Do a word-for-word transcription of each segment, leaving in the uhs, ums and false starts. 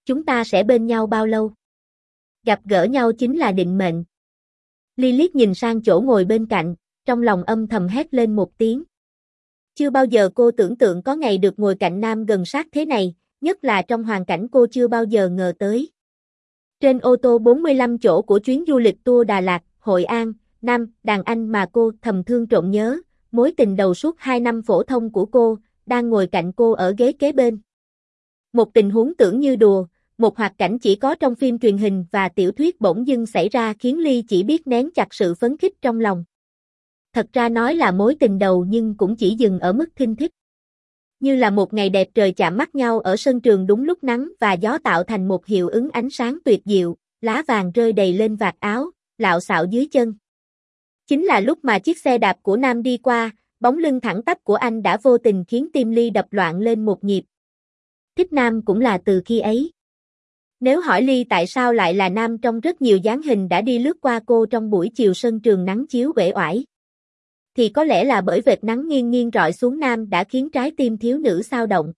chúng ta sẽ bên nhau bao lâu? Gặp gỡ nhau chính là định mệnh. Ly liếc nhìn sang chỗ ngồi bên cạnh, trong lòng âm thầm hét lên một tiếng. Chưa bao giờ cô tưởng tượng có ngày được ngồi cạnh Nam gần sát thế này, nhất là trong hoàn cảnh cô chưa bao giờ ngờ tới. Trên ô tô bốn mươi lăm chỗ của chuyến du lịch tour Đà Lạt, Hội An, Nam, đàn anh mà cô thầm thương trộm nhớ, mối tình đầu suốt hai năm phổ thông của cô, đang ngồi cạnh cô ở ghế kế bên. Một tình huống tưởng như đùa, một hoạt cảnh chỉ có trong phim truyền hình và tiểu thuyết bỗng dưng xảy ra khiến Ly chỉ biết nén chặt sự phấn khích trong lòng. Thật ra nói là mối tình đầu nhưng cũng chỉ dừng ở mức thinh thích. Như là một ngày đẹp trời chạm mắt nhau ở sân trường đúng lúc nắng và gió tạo thành một hiệu ứng ánh sáng tuyệt diệu, lá vàng rơi đầy lên vạt áo, lạo xạo dưới chân. Chính là lúc mà chiếc xe đạp của Nam đi qua, bóng lưng thẳng tắp của anh đã vô tình khiến tim Ly đập loạn lên một nhịp. Thích Nam cũng là từ khi ấy. Nếu hỏi Ly tại sao lại là Nam trong rất nhiều dáng hình đã đi lướt qua cô trong buổi chiều sân trường nắng chiếu uể oải, thì có lẽ là bởi vệt nắng nghiêng nghiêng rọi xuống Nam đã khiến trái tim thiếu nữ xao động.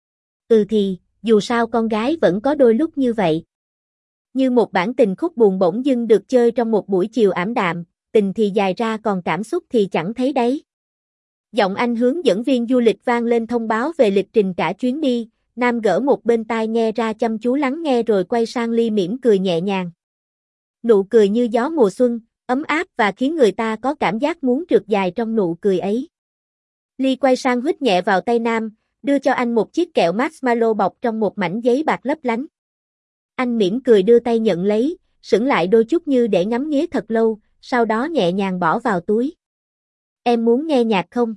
Ừ thì, dù sao con gái vẫn có đôi lúc như vậy. Như một bản tình khúc buồn bỗng dưng được chơi trong một buổi chiều ảm đạm, tình thì dài ra còn cảm xúc thì chẳng thấy đấy. Giọng anh hướng dẫn viên du lịch vang lên thông báo về lịch trình cả chuyến đi, Nam gỡ một bên tai nghe ra chăm chú lắng nghe rồi quay sang Ly mỉm cười nhẹ nhàng. Nụ cười như gió mùa xuân, ấm áp và khiến người ta có cảm giác muốn trượt dài trong nụ cười ấy. Ly quay sang huýt nhẹ vào tay Nam, đưa cho anh một chiếc kẹo marshmallow bọc trong một mảnh giấy bạc lấp lánh. Anh mỉm cười đưa tay nhận lấy, sững lại đôi chút như để ngắm nghía thật lâu, sau đó nhẹ nhàng bỏ vào túi. Em muốn nghe nhạc không?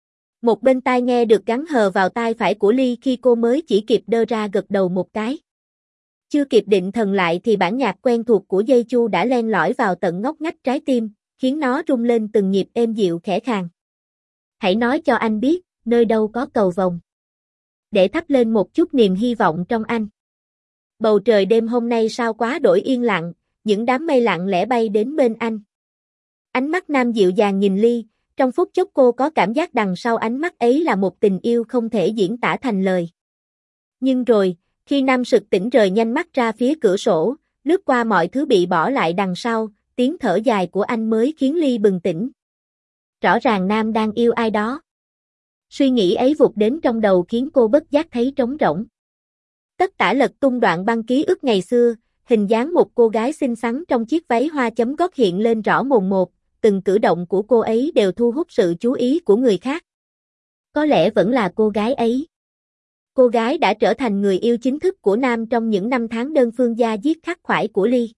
Một bên tai nghe được gắn hờ vào tai phải của Ly khi cô mới chỉ kịp đơ ra gật đầu một cái. Chưa kịp định thần lại thì bản nhạc quen thuộc của dây chu đã len lỏi vào tận ngóc ngách trái tim, khiến nó rung lên từng nhịp êm dịu khẽ khàng. Hãy nói cho anh biết, nơi đâu có cầu vồng. Để thắp lên một chút niềm hy vọng trong anh. Bầu trời đêm hôm nay sao quá đổi yên lặng, những đám mây lặng lẽ bay đến bên anh. Ánh mắt Nam dịu dàng nhìn Ly, trong phút chốc cô có cảm giác đằng sau ánh mắt ấy là một tình yêu không thể diễn tả thành lời. Nhưng rồi, khi Nam sực tỉnh rời nhanh mắt ra phía cửa sổ, lướt qua mọi thứ bị bỏ lại đằng sau, tiếng thở dài của anh mới khiến Ly bừng tỉnh. Rõ ràng Nam đang yêu ai đó. Suy nghĩ ấy vụt đến trong đầu khiến cô bất giác thấy trống rỗng. Tất tả lật tung đoạn băng ký ức ngày xưa, hình dáng một cô gái xinh xắn trong chiếc váy hoa chấm gót hiện lên rõ mồn một, từng cử động của cô ấy đều thu hút sự chú ý của người khác. Có lẽ vẫn là cô gái ấy. Cô gái đã trở thành người yêu chính thức của Nam trong những năm tháng đơn phương da diết khắc khoải của Ly.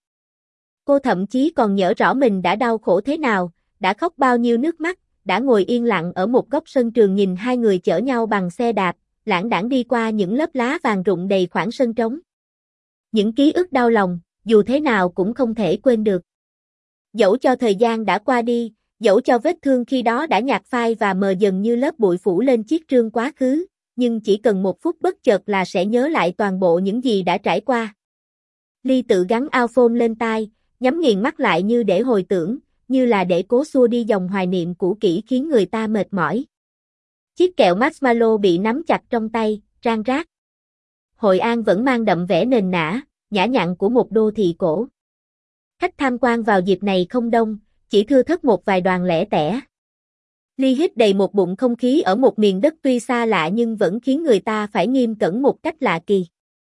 Cô thậm chí còn nhớ rõ mình đã đau khổ thế nào, đã khóc bao nhiêu nước mắt, đã ngồi yên lặng ở một góc sân trường nhìn hai người chở nhau bằng xe đạp, lãng đãng đi qua những lớp lá vàng rụng đầy khoảng sân trống. Những ký ức đau lòng, dù thế nào cũng không thể quên được. Dẫu cho thời gian đã qua đi, dẫu cho vết thương khi đó đã nhạt phai và mờ dần như lớp bụi phủ lên chiếc trương quá khứ, nhưng chỉ cần một phút bất chợt là sẽ nhớ lại toàn bộ những gì đã trải qua. Ly tự gắn earphone lên tai, nhắm nghiền mắt lại như để hồi tưởng, như là để cố xua đi dòng hoài niệm cũ kỹ khiến người ta mệt mỏi. Chiếc kẹo marshmallow bị nắm chặt trong tay, rang rác. Hội An vẫn mang đậm vẻ nền nã, nhã nhặn của một đô thị cổ. Khách tham quan vào dịp này không đông, chỉ thưa thớt một vài đoàn lẻ tẻ. Ly hít đầy một bụng không khí ở một miền đất tuy xa lạ nhưng vẫn khiến người ta phải nghiêm cẩn một cách lạ kỳ.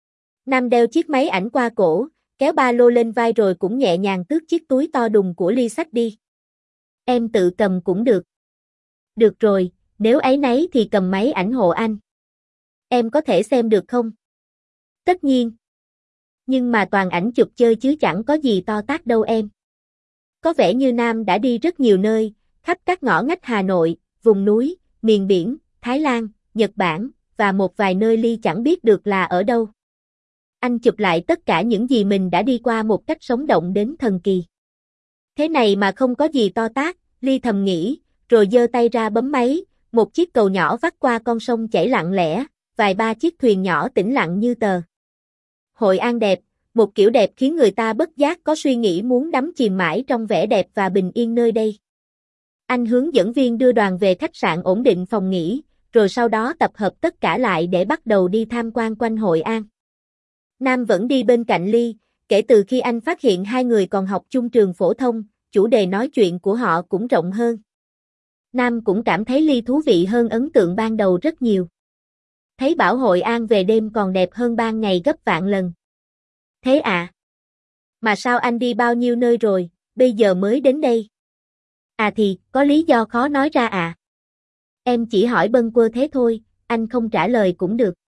Nam đeo chiếc máy ảnh qua cổ, kéo ba lô lên vai rồi cũng nhẹ nhàng tước chiếc túi to đùng của Ly xách đi. Em tự cầm cũng được. Được rồi, nếu áy náy thì cầm máy ảnh hộ anh. Em có thể xem được không? Tất nhiên. Nhưng mà toàn ảnh chụp chơi chứ chẳng có gì to tát đâu em. Có vẻ như Nam đã đi rất nhiều nơi, khắp các ngõ ngách Hà Nội, vùng núi, miền biển, Thái Lan, Nhật Bản, và một vài nơi Ly chẳng biết được là ở đâu. Anh chụp lại tất cả những gì mình đã đi qua một cách sống động đến thần kỳ. Thế này mà không có gì to tát, Ly thầm nghĩ, rồi giơ tay ra bấm máy, một chiếc cầu nhỏ vắt qua con sông chảy lặng lẽ, vài ba chiếc thuyền nhỏ tĩnh lặng như tờ. Hội An đẹp, một kiểu đẹp khiến người ta bất giác có suy nghĩ muốn đắm chìm mãi trong vẻ đẹp và bình yên nơi đây. Anh hướng dẫn viên đưa đoàn về khách sạn ổn định phòng nghỉ, rồi sau đó tập hợp tất cả lại để bắt đầu đi tham quan quanh Hội An. Nam vẫn đi bên cạnh Ly, kể từ khi anh phát hiện hai người còn học chung trường phổ thông, chủ đề nói chuyện của họ cũng rộng hơn. Nam cũng cảm thấy Ly thú vị hơn ấn tượng ban đầu rất nhiều. Thấy bảo Hội An về đêm còn đẹp hơn ban ngày gấp vạn lần. Thế à? Mà sao anh đi bao nhiêu nơi rồi, bây giờ mới đến đây? À thì, có lý do khó nói ra à? Em chỉ hỏi bâng quơ thế thôi, anh không trả lời cũng được.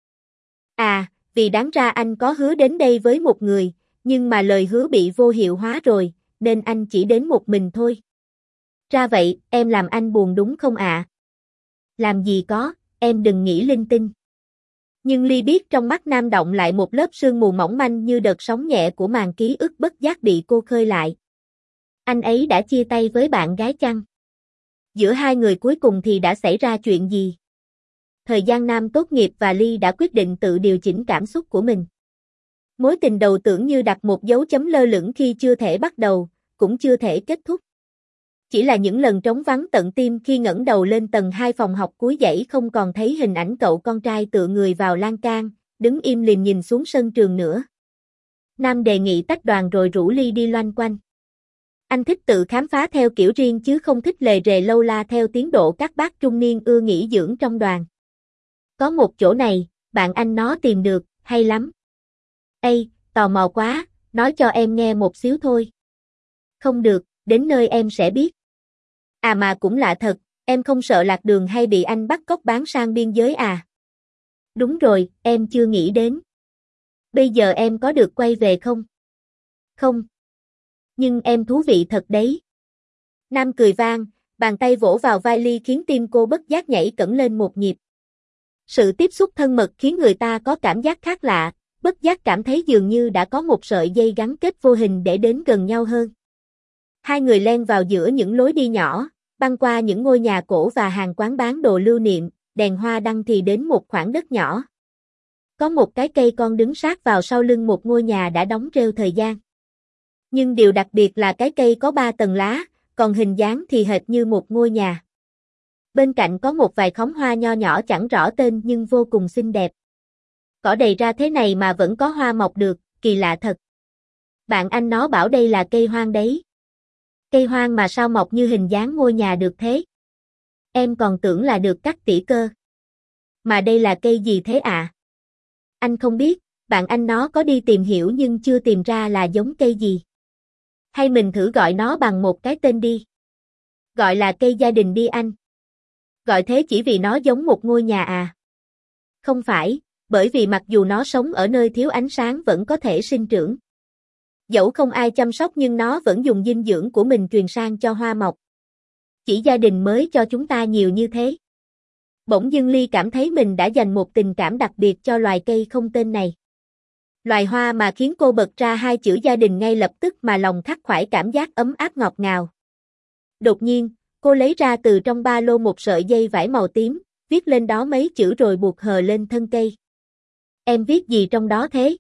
À, vì đáng ra anh có hứa đến đây với một người, nhưng mà lời hứa bị vô hiệu hóa rồi, nên anh chỉ đến một mình thôi. Ra vậy, em làm anh buồn đúng không ạ? À? Làm gì có, em đừng nghĩ linh tinh. Nhưng Ly biết trong mắt Nam động lại một lớp sương mù mỏng manh như đợt sóng nhẹ của màn ký ức bất giác bị cô khơi lại. Anh ấy đã chia tay với bạn gái chăng? Giữa hai người cuối cùng thì đã xảy ra chuyện gì? Thời gian Nam tốt nghiệp và Ly đã quyết định tự điều chỉnh cảm xúc của mình. Mối tình đầu tưởng như đặt một dấu chấm lơ lửng khi chưa thể bắt đầu, cũng chưa thể kết thúc. Chỉ là những lần trống vắng tận tim khi ngẩng đầu lên tầng hai phòng học cuối dãy không còn thấy hình ảnh cậu con trai tựa người vào lan can, đứng im lìm nhìn xuống sân trường nữa. Nam đề nghị tách đoàn rồi rủ Ly đi loanh quanh. Anh thích tự khám phá theo kiểu riêng chứ không thích lề rề lâu la theo tiến độ các bác trung niên ưa nghỉ dưỡng trong đoàn. Có một chỗ này, bạn anh nó tìm được, hay lắm. Ây, tò mò quá, nói cho em nghe một xíu thôi. Không được, đến nơi em sẽ biết. À mà cũng lạ thật, em không sợ lạc đường hay bị anh bắt cóc bán sang biên giới à? Đúng rồi, em chưa nghĩ đến. Bây giờ em có được quay về không? Không. Nhưng em thú vị thật đấy. Nam cười vang, bàn tay vỗ vào vai Ly khiến tim cô bất giác nhảy cẩn lên một nhịp. Sự tiếp xúc thân mật khiến người ta có cảm giác khác lạ, bất giác cảm thấy dường như đã có một sợi dây gắn kết vô hình để đến gần nhau hơn. Hai người len vào giữa những lối đi nhỏ, băng qua những ngôi nhà cổ và hàng quán bán đồ lưu niệm, đèn hoa đăng thì đến một khoảng đất nhỏ. Có một cái cây con đứng sát vào sau lưng một ngôi nhà đã đóng rêu thời gian. Nhưng điều đặc biệt là cái cây có ba tầng lá, còn hình dáng thì hệt như một ngôi nhà. Bên cạnh có một vài khóm hoa nho nhỏ chẳng rõ tên nhưng vô cùng xinh đẹp. Cỏ đầy ra thế này mà vẫn có hoa mọc được, kỳ lạ thật. Bạn anh nó bảo đây là cây hoang đấy. Cây hoang mà sao mọc như hình dáng ngôi nhà được thế? Em còn tưởng là được cắt tỉa cơ. Mà đây là cây gì thế ạ? À? Anh không biết, bạn anh nó có đi tìm hiểu nhưng chưa tìm ra là giống cây gì. Hay mình thử gọi nó bằng một cái tên đi. Gọi là cây gia đình đi anh. Gọi thế chỉ vì nó giống một ngôi nhà à? Không phải, bởi vì mặc dù nó sống ở nơi thiếu ánh sáng vẫn có thể sinh trưởng. Dẫu không ai chăm sóc nhưng nó vẫn dùng dinh dưỡng của mình truyền sang cho hoa mọc. Chỉ gia đình mới cho chúng ta nhiều như thế. Bỗng dưng Ly cảm thấy mình đã dành một tình cảm đặc biệt cho loài cây không tên này. Loài hoa mà khiến cô bật ra hai chữ gia đình ngay lập tức mà lòng khắc khoải cảm giác ấm áp ngọt ngào. Đột nhiên, cô lấy ra từ trong ba lô một sợi dây vải màu tím, viết lên đó mấy chữ rồi buộc hờ lên thân cây. Em viết gì trong đó thế?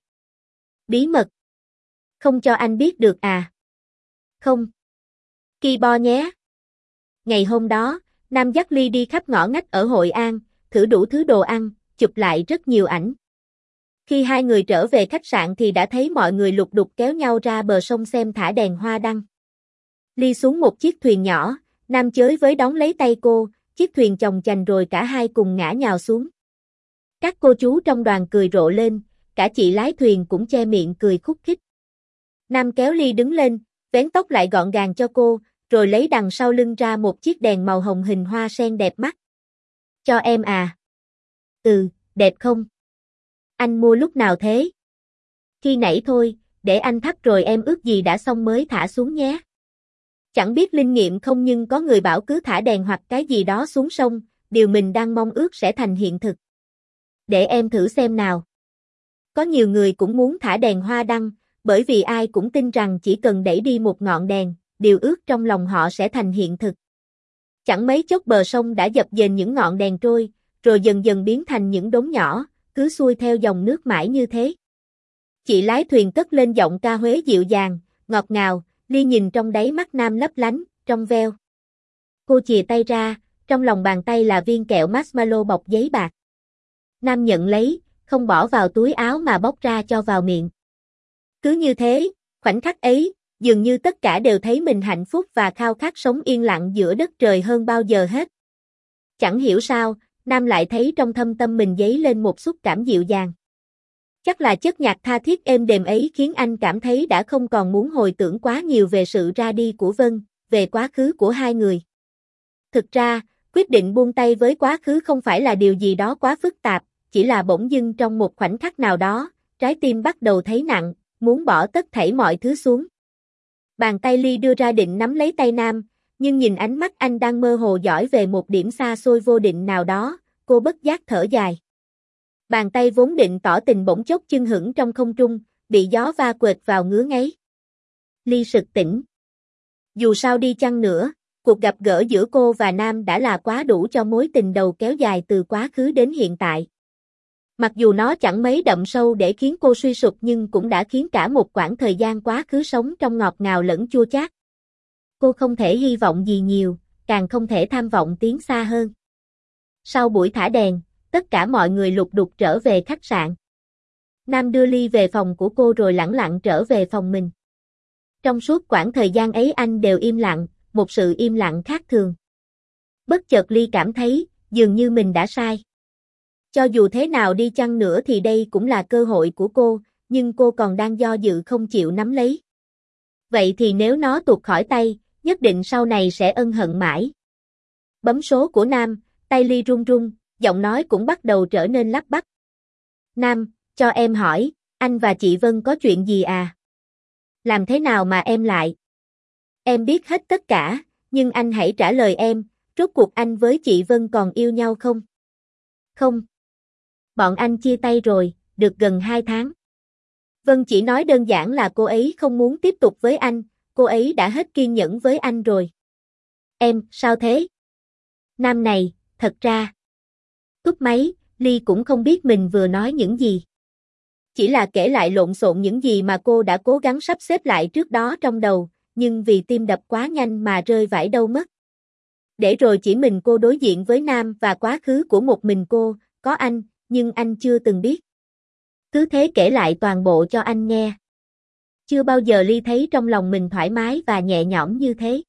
Bí mật. Không cho anh biết được à? Không. Keyboard nhé. Ngày hôm đó, Nam dắt Ly đi khắp ngõ ngách ở Hội An, thử đủ thứ đồ ăn, chụp lại rất nhiều ảnh. Khi hai người trở về khách sạn thì đã thấy mọi người lục đục kéo nhau ra bờ sông xem thả đèn hoa đăng. Ly xuống một chiếc thuyền nhỏ, Nam chới với đón lấy tay cô, chiếc thuyền chồng chành rồi cả hai cùng ngã nhào xuống. Các cô chú trong đoàn cười rộ lên, cả chị lái thuyền cũng che miệng cười khúc khích. Nam kéo Ly đứng lên, vén tóc lại gọn gàng cho cô, rồi lấy đằng sau lưng ra một chiếc đèn màu hồng hình hoa sen đẹp mắt. Cho em à? Ừ, đẹp không? Anh mua lúc nào thế? Khi nãy thôi, để anh thắp rồi em ước gì đã xong mới thả xuống nhé. Chẳng biết linh nghiệm không nhưng có người bảo cứ thả đèn hoặc cái gì đó xuống sông, điều mình đang mong ước sẽ thành hiện thực. Để em thử xem nào. Có nhiều người cũng muốn thả đèn hoa đăng, bởi vì ai cũng tin rằng chỉ cần đẩy đi một ngọn đèn, điều ước trong lòng họ sẽ thành hiện thực. Chẳng mấy chốc bờ sông đã dập dềnh những ngọn đèn trôi, rồi dần dần biến thành những đống nhỏ, cứ xuôi theo dòng nước mãi như thế. Chị lái thuyền cất lên giọng ca Huế dịu dàng, ngọt ngào, Ly nhìn trong đáy mắt Nam lấp lánh, trong veo. Cô chìa tay ra, trong lòng bàn tay là viên kẹo marshmallow bọc giấy bạc. Nam nhận lấy, không bỏ vào túi áo mà bóc ra cho vào miệng. Cứ như thế, khoảnh khắc ấy, dường như tất cả đều thấy mình hạnh phúc và khao khát sống yên lặng giữa đất trời hơn bao giờ hết. Chẳng hiểu sao, Nam lại thấy trong thâm tâm mình dấy lên một xúc cảm dịu dàng. Chắc là chất nhạc tha thiết êm đềm ấy khiến anh cảm thấy đã không còn muốn hồi tưởng quá nhiều về sự ra đi của Vân, về quá khứ của hai người. Thực ra, quyết định buông tay với quá khứ không phải là điều gì đó quá phức tạp, chỉ là bỗng dưng trong một khoảnh khắc nào đó, trái tim bắt đầu thấy nặng, muốn bỏ tất thảy mọi thứ xuống. Bàn tay Ly đưa ra định nắm lấy tay Nam, nhưng nhìn ánh mắt anh đang mơ hồ dõi về một điểm xa xôi vô định nào đó, cô bất giác thở dài. Bàn tay vốn định tỏ tình bỗng chốc chưng hửng trong không trung, bị gió va quệt vào ngứa ngáy. Ly sực tỉnh. Dù sao đi chăng nữa, cuộc gặp gỡ giữa cô và Nam đã là quá đủ cho mối tình đầu kéo dài từ quá khứ đến hiện tại. Mặc dù nó chẳng mấy đậm sâu để khiến cô suy sụp nhưng cũng đã khiến cả một quãng thời gian quá khứ sống trong ngọt ngào lẫn chua chát. Cô không thể hy vọng gì nhiều, càng không thể tham vọng tiến xa hơn. Sau buổi thả đèn, tất cả mọi người lục đục trở về khách sạn. Nam đưa Ly về phòng của cô rồi lẳng lặng trở về phòng mình. Trong suốt quãng thời gian ấy anh đều im lặng, một sự im lặng khác thường. Bất chợt Ly cảm thấy, dường như mình đã sai. Cho dù thế nào đi chăng nữa thì đây cũng là cơ hội của cô, nhưng cô còn đang do dự không chịu nắm lấy. Vậy thì nếu nó tuột khỏi tay, nhất định sau này sẽ ân hận mãi. Bấm số của Nam, tay Ly run run, giọng nói cũng bắt đầu trở nên lắp bắp. Nam, cho em hỏi, anh và chị Vân có chuyện gì à? Làm thế nào mà em lại? Em biết hết tất cả, nhưng anh hãy trả lời em, rốt cuộc anh với chị Vân còn yêu nhau không? Không. Bọn anh chia tay rồi, được gần hai tháng. Vân chỉ nói đơn giản là cô ấy không muốn tiếp tục với anh, cô ấy đã hết kiên nhẫn với anh rồi. Em, sao thế? Nam này, thật ra. Cúp máy, Ly cũng không biết mình vừa nói những gì. Chỉ là kể lại lộn xộn những gì mà cô đã cố gắng sắp xếp lại trước đó trong đầu, nhưng vì tim đập quá nhanh mà rơi vãi đâu mất. Để rồi chỉ mình cô đối diện với Nam và quá khứ của một mình cô, có anh, nhưng anh chưa từng biết. Cứ thế kể lại toàn bộ cho anh nghe. Chưa bao giờ Ly thấy trong lòng mình thoải mái và nhẹ nhõm như thế.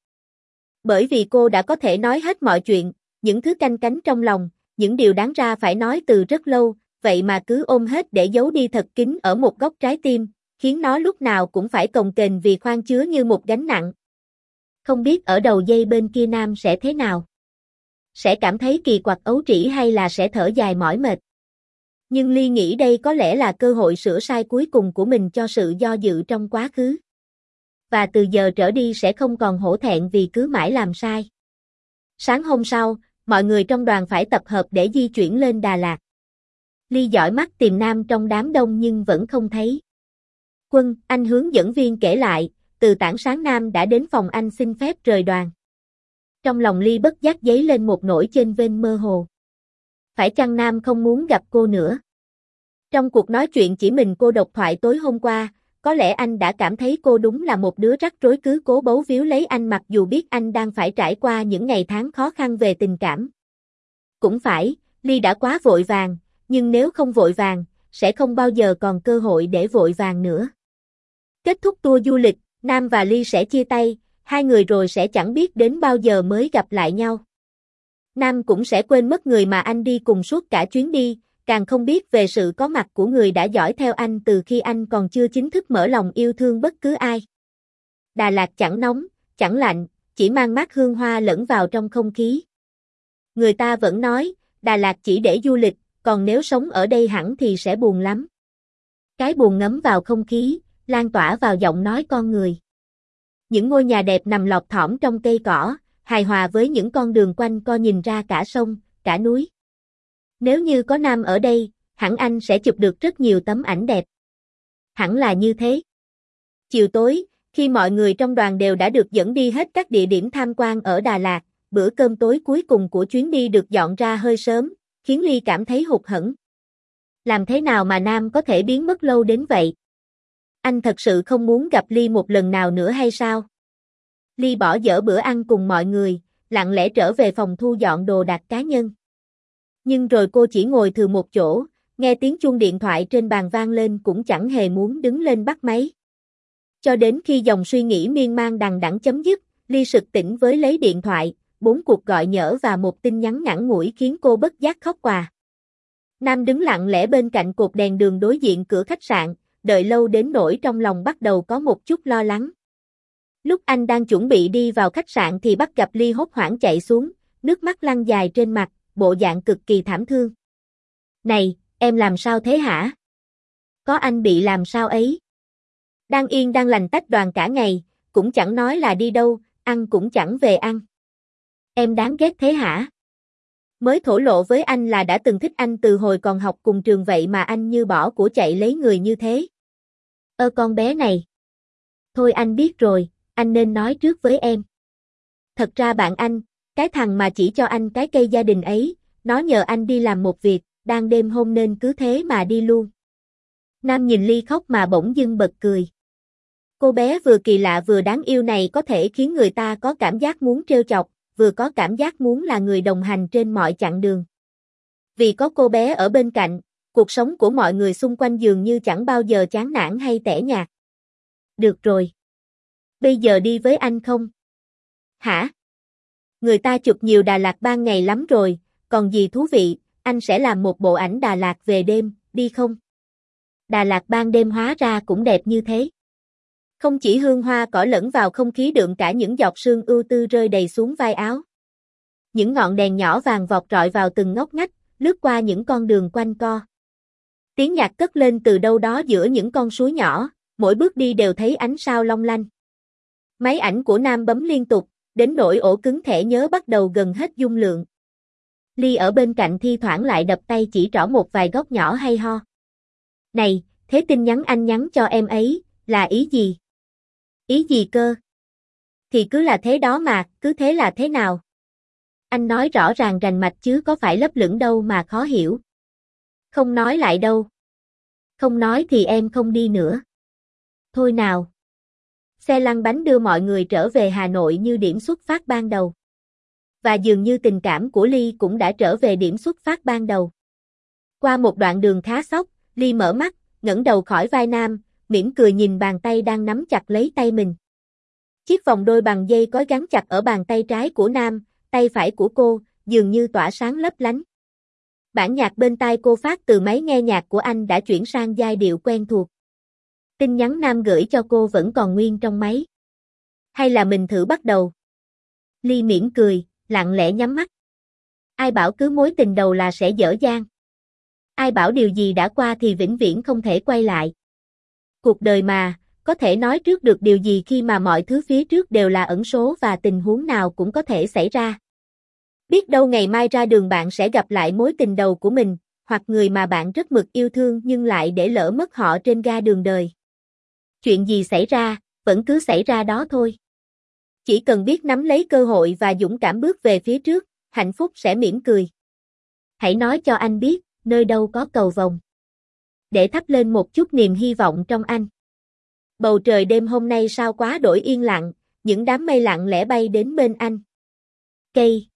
Bởi vì cô đã có thể nói hết mọi chuyện, những thứ canh cánh trong lòng, những điều đáng ra phải nói từ rất lâu, vậy mà cứ ôm hết để giấu đi thật kín ở một góc trái tim, khiến nó lúc nào cũng phải cồng kềnh vì khoan chứa như một gánh nặng. Không biết ở đầu dây bên kia Nam sẽ thế nào? Sẽ cảm thấy kỳ quặc ấu trĩ hay là sẽ thở dài mỏi mệt? Nhưng Ly nghĩ đây có lẽ là cơ hội sửa sai cuối cùng của mình cho sự do dự trong quá khứ. Và từ giờ trở đi sẽ không còn hổ thẹn vì cứ mãi làm sai. Sáng hôm sau, mọi người trong đoàn phải tập hợp để di chuyển lên Đà Lạt. Ly dõi mắt tìm Nam trong đám đông nhưng vẫn không thấy. Quân, anh hướng dẫn viên kể lại, từ tảng sáng Nam đã đến phòng anh xin phép rời đoàn. Trong lòng Ly bất giác dấy lên một nỗi chênh vênh mơ hồ. Phải chăng Nam không muốn gặp cô nữa? Trong cuộc nói chuyện chỉ mình cô độc thoại tối hôm qua, có lẽ anh đã cảm thấy cô đúng là một đứa rắc rối cứ cố bấu víu lấy anh mặc dù biết anh đang phải trải qua những ngày tháng khó khăn về tình cảm. Cũng phải, Ly đã quá vội vàng, nhưng nếu không vội vàng, sẽ không bao giờ còn cơ hội để vội vàng nữa. Kết thúc tour du lịch, Nam và Ly sẽ chia tay, hai người rồi sẽ chẳng biết đến bao giờ mới gặp lại nhau. Nam cũng sẽ quên mất người mà anh đi cùng suốt cả chuyến đi, càng không biết về sự có mặt của người đã dõi theo anh từ khi anh còn chưa chính thức mở lòng yêu thương bất cứ ai. Đà Lạt chẳng nóng, chẳng lạnh, chỉ mang mát hương hoa lẫn vào trong không khí. Người ta vẫn nói, Đà Lạt chỉ để du lịch, còn nếu sống ở đây hẳn thì sẽ buồn lắm. Cái buồn ngấm vào không khí, lan tỏa vào giọng nói con người. Những ngôi nhà đẹp nằm lọt thỏm trong cây cỏ, hài hòa với những con đường quanh co nhìn ra cả sông, cả núi. Nếu như có Nam ở đây, hẳn anh sẽ chụp được rất nhiều tấm ảnh đẹp. Hẳn là như thế. Chiều tối, khi mọi người trong đoàn đều đã được dẫn đi hết các địa điểm tham quan ở Đà Lạt, bữa cơm tối cuối cùng của chuyến đi được dọn ra hơi sớm, khiến Ly cảm thấy hụt hẫng. Làm thế nào mà Nam có thể biến mất lâu đến vậy? Anh thật sự không muốn gặp Ly một lần nào nữa hay sao? Ly bỏ dở bữa ăn cùng mọi người, lặng lẽ trở về phòng thu dọn đồ đạc cá nhân. Nhưng rồi cô chỉ ngồi thừa một chỗ, Nghe tiếng chuông điện thoại trên bàn vang lên cũng chẳng hề muốn đứng lên bắt máy. Cho đến khi dòng suy nghĩ miên man đằng đẵng chấm dứt, Ly sực tỉnh với lấy điện thoại, bốn cuộc gọi nhỡ và một tin nhắn ngắn ngủi khiến cô bất giác khóc òa. Nam đứng lặng lẽ bên cạnh cột đèn đường đối diện cửa khách sạn, đợi lâu đến nỗi trong lòng bắt đầu có một chút lo lắng. Lúc anh đang chuẩn bị đi vào khách sạn thì bắt gặp Ly hốt hoảng chạy xuống, nước mắt lăn dài trên mặt, bộ dạng cực kỳ thảm thương. Này, em làm sao thế hả? Có anh bị làm sao ấy? Đang yên đang lành tách đoàn cả ngày, cũng chẳng nói là đi đâu, ăn cũng chẳng về ăn. Em đáng ghét thế hả? Mới thổ lộ với anh là đã từng thích anh từ hồi còn học cùng trường vậy mà anh như bỏ của chạy lấy người như thế. Ơ con bé này. Thôi anh biết rồi, anh nên nói trước với em. Thật ra bạn anh, cái thằng mà chỉ cho anh cái cây gia đình ấy, nó nhờ anh đi làm một việc, đang đêm hôm nên cứ thế mà đi luôn. Nam nhìn Ly khóc mà bỗng dưng bật cười. Cô bé vừa kỳ lạ vừa đáng yêu này có thể khiến người ta có cảm giác muốn trêu chọc, vừa có cảm giác muốn là người đồng hành trên mọi chặng đường. Vì có cô bé ở bên cạnh, cuộc sống của mọi người xung quanh dường như chẳng bao giờ chán nản hay tẻ nhạt. Được rồi. Bây giờ đi với anh không? Hả? Người ta chụp nhiều Đà Lạt ban ngày lắm rồi, còn gì thú vị, anh sẽ làm một bộ ảnh Đà Lạt về đêm, đi không? Đà Lạt ban đêm hóa ra cũng đẹp như thế. Không chỉ hương hoa cỏ lẫn vào không khí đượm cả những giọt sương ưu tư rơi đầy xuống vai áo. Những ngọn đèn nhỏ vàng vọt rọi vào từng ngóc ngách, lướt qua những con đường quanh co. Tiếng nhạc cất lên từ đâu đó giữa những con suối nhỏ, mỗi bước đi đều thấy ánh sao long lanh. Máy ảnh của Nam bấm liên tục, đến nỗi ổ cứng thẻ nhớ bắt đầu gần hết dung lượng. Ly ở bên cạnh thi thoảng lại đập tay chỉ trỏ một vài góc nhỏ hay ho. Này, thế tin nhắn anh nhắn cho em ấy, là ý gì? Ý gì cơ? Thì cứ là thế đó mà, cứ thế là thế nào? Anh nói rõ ràng rành mạch chứ có phải lấp lửng đâu mà khó hiểu. Không nói lại đâu. Không nói thì em không đi nữa. Thôi nào. Xe lăn bánh đưa mọi người trở về Hà Nội như điểm xuất phát ban đầu. Và dường như tình cảm của Ly cũng đã trở về điểm xuất phát ban đầu. Qua một đoạn đường khá sóc, Ly mở mắt, ngẩng đầu khỏi vai Nam, mỉm cười nhìn bàn tay đang nắm chặt lấy tay mình. Chiếc vòng đôi bằng dây cói gắn chặt ở bàn tay trái của Nam, tay phải của cô, dường như tỏa sáng lấp lánh. Bản nhạc bên tai cô phát từ máy nghe nhạc của anh đã chuyển sang giai điệu quen thuộc. Tin nhắn Nam gửi cho cô vẫn còn nguyên trong máy. Hay là mình thử bắt đầu? Ly mỉm cười, lặng lẽ nhắm mắt. Ai bảo cứ mối tình đầu là sẽ dở dang? Ai bảo điều gì đã qua thì vĩnh viễn không thể quay lại? Cuộc đời mà, có thể nói trước được điều gì khi mà mọi thứ phía trước đều là ẩn số và tình huống nào cũng có thể xảy ra. Biết đâu ngày mai ra đường bạn sẽ gặp lại mối tình đầu của mình, hoặc người mà bạn rất mực yêu thương nhưng lại để lỡ mất họ trên ga đường đời. Chuyện gì xảy ra, vẫn cứ xảy ra đó thôi. Chỉ cần biết nắm lấy cơ hội và dũng cảm bước về phía trước, hạnh phúc sẽ mỉm cười. Hãy nói cho anh biết, nơi đâu có cầu vồng. Để thắp lên một chút niềm hy vọng trong anh. Bầu trời đêm hôm nay sao quá đổi yên lặng, những đám mây lặng lẽ bay đến bên anh. Cây